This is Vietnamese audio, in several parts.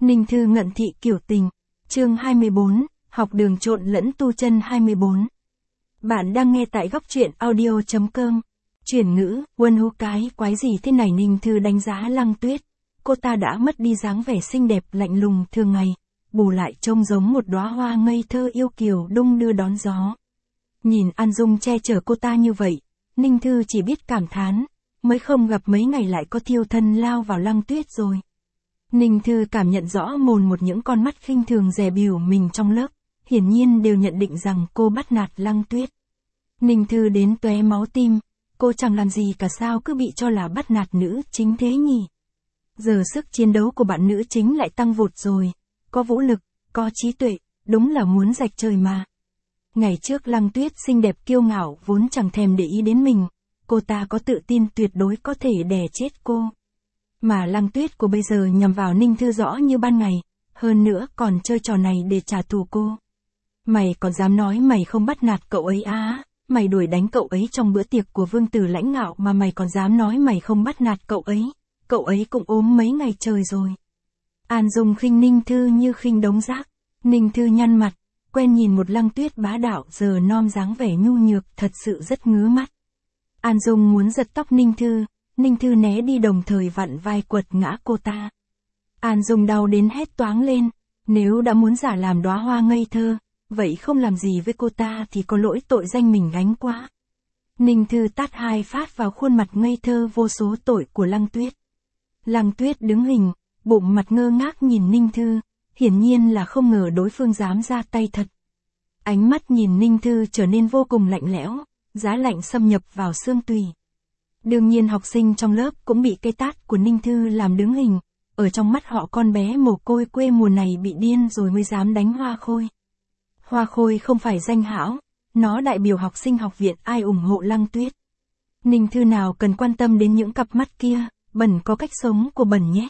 Ninh Thư ngận thị kiểu tình. Chương 24, học đường trộn lẫn tu chân 24. Bạn đang nghe tại góc truyện audio.com. Chuyển ngữ, Quân Hú cái quái gì thế này? Ninh Thư đánh giá Lăng Tuyết. Cô ta đã mất đi dáng vẻ xinh đẹp lạnh lùng thường ngày, bù lại trông giống một đóa hoa ngây thơ yêu kiều đung đưa đón gió. Nhìn An Dung che chở cô ta như vậy, Ninh Thư chỉ biết cảm thán, mới không gặp mấy ngày lại có thiêu thân lao vào Lăng Tuyết rồi. Ninh Thư cảm nhận rõ mồn một những con mắt khinh thường dè bỉu mình trong lớp, hiển nhiên đều nhận định rằng cô bắt nạt Lăng Tuyết. Ninh Thư đến tóe máu tim, cô chẳng làm gì cả sao cứ bị cho là bắt nạt nữ chính thế nhỉ? Giờ sức chiến đấu của bạn nữ chính lại tăng vụt rồi, có vũ lực, có trí tuệ, đúng là muốn rạch trời mà. Ngày trước Lăng Tuyết xinh đẹp kiêu ngạo vốn chẳng thèm để ý đến mình, cô ta có tự tin tuyệt đối có thể đè chết cô. Mà Lăng Tuyết của bây giờ nhằm vào Ninh Thư rõ như ban ngày, hơn nữa còn chơi trò này để trả thù cô. Mày còn dám nói mày không bắt nạt cậu ấy á? Mày đuổi đánh cậu ấy trong bữa tiệc của Vương Tử Lãnh Ngạo mà mày còn dám nói mày không bắt nạt cậu ấy cũng ốm mấy ngày trời rồi. An Dung khinh Ninh Thư như khinh đống rác. Ninh Thư nhăn mặt, quen nhìn một Lăng Tuyết bá đạo giờ non dáng vẻ nhu nhược thật sự rất ngứa mắt. An Dung muốn giật tóc Ninh Thư né đi đồng thời vặn vai quật ngã cô ta. An Dung đau đến hét toáng lên, nếu đã muốn giả làm đóa hoa ngây thơ, vậy không làm gì với cô ta thì có lỗi tội danh mình gánh quá. Ninh Thư tát hai phát vào khuôn mặt ngây thơ vô số tội của Lăng Tuyết. Lăng Tuyết đứng hình, bụng mặt ngơ ngác nhìn Ninh Thư, hiển nhiên là không ngờ đối phương dám ra tay thật. Ánh mắt nhìn Ninh Thư trở nên vô cùng lạnh lẽo, giá lạnh xâm nhập vào xương tủy. Đương nhiên học sinh trong lớp cũng bị cái tát của Ninh Thư làm đứng hình, ở trong mắt họ con bé mồ côi quê mùa này bị điên rồi mới dám đánh Hoa Khôi. Hoa Khôi không phải danh hão, nó đại biểu học sinh học viện ai ủng hộ Lăng Tuyết. Ninh Thư nào cần quan tâm đến những cặp mắt kia, bẩn có cách sống của bẩn nhé.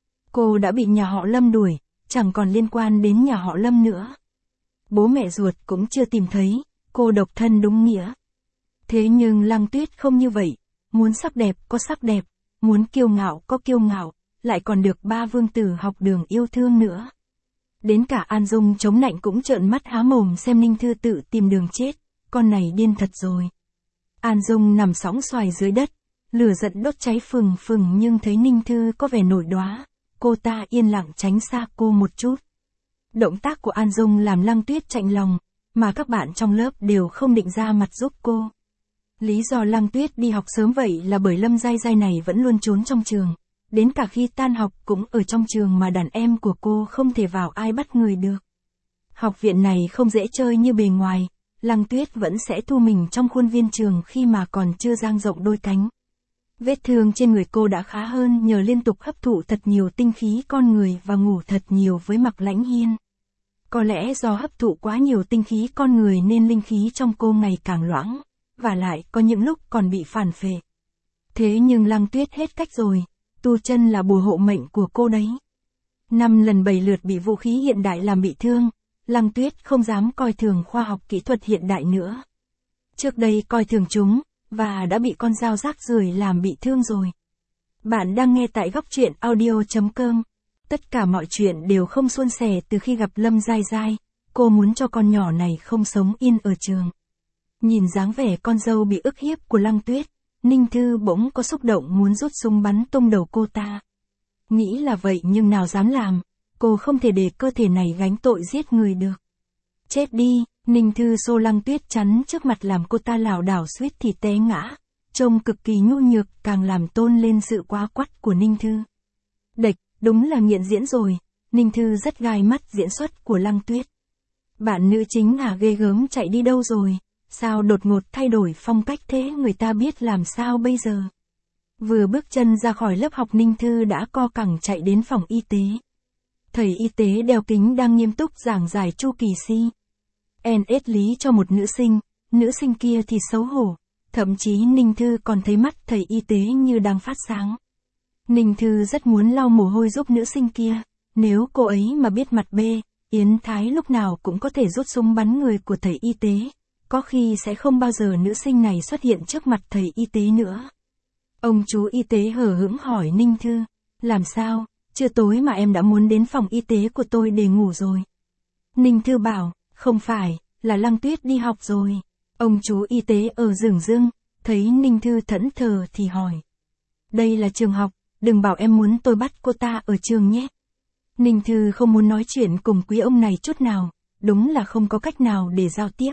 Cô đã bị nhà họ Lâm đuổi, chẳng còn liên quan đến nhà họ Lâm nữa. Bố mẹ ruột cũng chưa tìm thấy, cô độc thân đúng nghĩa. Thế nhưng Lăng Tuyết không như vậy, muốn sắc đẹp có sắc đẹp, muốn kiêu ngạo có kiêu ngạo, lại còn được ba vương tử học đường yêu thương nữa. Đến cả An Dung chống nạnh cũng trợn mắt há mồm xem Ninh Thư tự tìm đường chết, con này điên thật rồi. An Dung nằm sóng xoài dưới đất, lửa giận đốt cháy phừng phừng nhưng thấy Ninh Thư có vẻ nổi đoá, cô ta yên lặng tránh xa cô một chút. Động tác của An Dung làm Lăng Tuyết chạnh lòng, mà các bạn trong lớp đều không định ra mặt giúp cô. Lý do Lăng Tuyết đi học sớm vậy là bởi Lâm Giai Giai này vẫn luôn trốn trong trường, đến cả khi tan học cũng ở trong trường mà đàn em của cô không thể vào ai bắt người được. Học viện này không dễ chơi như bề ngoài, Lăng Tuyết vẫn sẽ thu mình trong khuôn viên trường khi mà còn chưa dang rộng đôi cánh. Vết thương trên người cô đã khá hơn nhờ liên tục hấp thụ thật nhiều tinh khí con người và ngủ thật nhiều với Mạc Lãnh Hiên. Có lẽ do hấp thụ quá nhiều tinh khí con người nên linh khí trong cô ngày càng loãng, và lại có những lúc còn bị phản phệ. Thế nhưng Lăng Tuyết hết cách rồi, tu chân là bùa hộ mệnh của cô đấy. 5 lần 7 lượt bị vũ khí hiện đại làm bị thương, Lăng Tuyết không dám coi thường khoa học kỹ thuật hiện đại nữa. Trước đây coi thường chúng, và đã bị con dao rác rưởi làm bị thương rồi. Bạn đang nghe tại góc truyện audio.com. Tất cả mọi chuyện đều không suôn sẻ từ khi gặp Lâm Giai Giai, cô muốn cho con nhỏ này không sống yên ở trường. Nhìn dáng vẻ con dâu bị ức hiếp của Lăng Tuyết, Ninh Thư bỗng có xúc động muốn rút súng bắn tung đầu cô ta. Nghĩ là vậy nhưng nào dám làm, cô không thể để cơ thể này gánh tội giết người được. Chết đi, Ninh Thư xô Lăng Tuyết chắn trước mặt làm cô ta lảo đảo suýt thì té ngã, trông cực kỳ nhu nhược càng làm tôn lên sự quá quắt của Ninh Thư. Đệch, đúng là nghiện diễn rồi, Ninh Thư rất gai mắt diễn xuất của Lăng Tuyết. Bạn nữ chính ghê gớm chạy đi đâu rồi? Sao đột ngột thay đổi phong cách thế, người ta biết làm sao bây giờ? Vừa bước chân ra khỏi lớp học Ninh Thư đã co cẳng chạy đến phòng y tế. Thầy y tế đeo kính đang nghiêm túc giảng giải chu kỳ CNS lý cho một nữ sinh kia thì xấu hổ, thậm chí Ninh Thư còn thấy mắt thầy y tế như đang phát sáng. Ninh Thư rất muốn lau mồ hôi giúp nữ sinh kia, nếu cô ấy mà biết mặt Yến Thái lúc nào cũng có thể rút súng bắn người của thầy y tế, có khi sẽ không bao giờ nữ sinh này xuất hiện trước mặt thầy y tế nữa. Ông chú y tế hờ hững hỏi Ninh Thư, làm sao, Trưa tối mà em đã muốn đến phòng y tế của tôi để ngủ rồi. Ninh Thư bảo, không phải, là Lăng Tuyết đi học rồi. Ông chú y tế ở Dửng Dưng, thấy Ninh Thư thẫn thờ thì hỏi. Đây là trường học, đừng bảo em muốn tôi bắt cô ta ở trường nhé. Ninh Thư không muốn nói chuyện cùng quý ông này chút nào, đúng là không có cách nào để giao tiếp.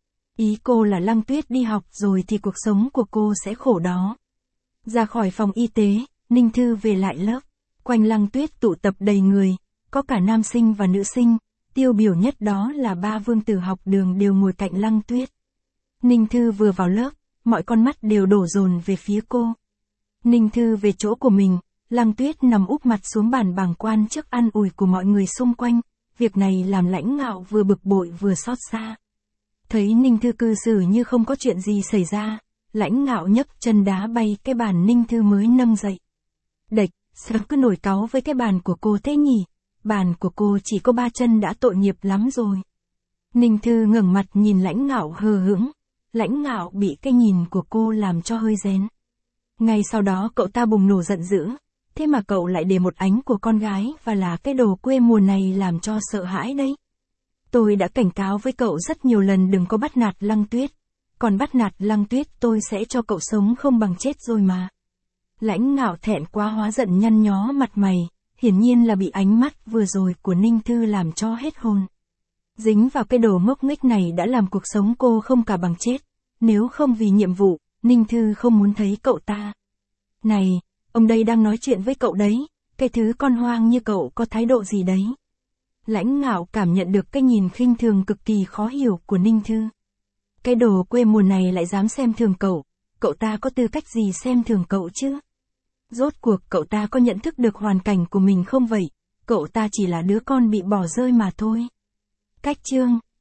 Ý cô là Lăng Tuyết đi học rồi thì cuộc sống của cô sẽ khổ đó. Ra khỏi phòng y tế, Ninh Thư về lại lớp. Quanh Lăng Tuyết tụ tập đầy người, có cả nam sinh và nữ sinh, tiêu biểu nhất đó là ba vương tử học đường đều ngồi cạnh Lăng Tuyết. Ninh Thư vừa vào lớp, mọi con mắt đều đổ dồn về phía cô. Ninh Thư về chỗ của mình, Lăng Tuyết nằm úp mặt xuống bàn bàng quan trước an ủi của mọi người xung quanh, việc này làm Lãnh Ngạo vừa bực bội vừa xót xa. Thấy Ninh Thư cư xử như không có chuyện gì xảy ra, Lãnh Ngạo nhấc chân đá bay cái bàn Ninh Thư mới nâng dậy. Đệch, sao cứ nổi cáu với cái bàn của cô thế nhỉ? Bàn của cô chỉ có 3 chân đã tội nghiệp lắm rồi. Ninh Thư ngẩng mặt nhìn Lãnh Ngạo hờ hững. Lãnh Ngạo bị cái nhìn của cô làm cho hơi rén. Ngay sau đó cậu ta bùng nổ giận dữ. Thế mà cậu lại để một ánh của con gái và là cái đồ quê mùa này làm cho sợ hãi đấy. Tôi đã cảnh cáo với cậu rất nhiều lần đừng có bắt nạt Lăng Tuyết. Còn bắt nạt Lăng Tuyết tôi sẽ cho cậu sống không bằng chết rồi mà. Lãnh Ngạo thẹn quá hóa giận nhăn nhó mặt mày, hiển nhiên là bị ánh mắt vừa rồi của Ninh Thư làm cho hết hồn. Dính vào cái đồ ngốc nghếch này đã làm cuộc sống cô không cả bằng chết. Nếu không vì nhiệm vụ, Ninh Thư không muốn thấy cậu ta. Này, ông đây đang nói chuyện với cậu đấy, cái thứ con hoang như cậu có thái độ gì đấy. Lãnh Ngạo cảm nhận được cái nhìn khinh thường cực kỳ khó hiểu của Ninh Thư. Cái đồ quê mùa này lại dám xem thường cậu ta có tư cách gì xem thường cậu chứ? Rốt cuộc cậu ta có nhận thức được hoàn cảnh của mình không vậy? Cậu ta chỉ là đứa con bị bỏ rơi mà thôi. Cách chương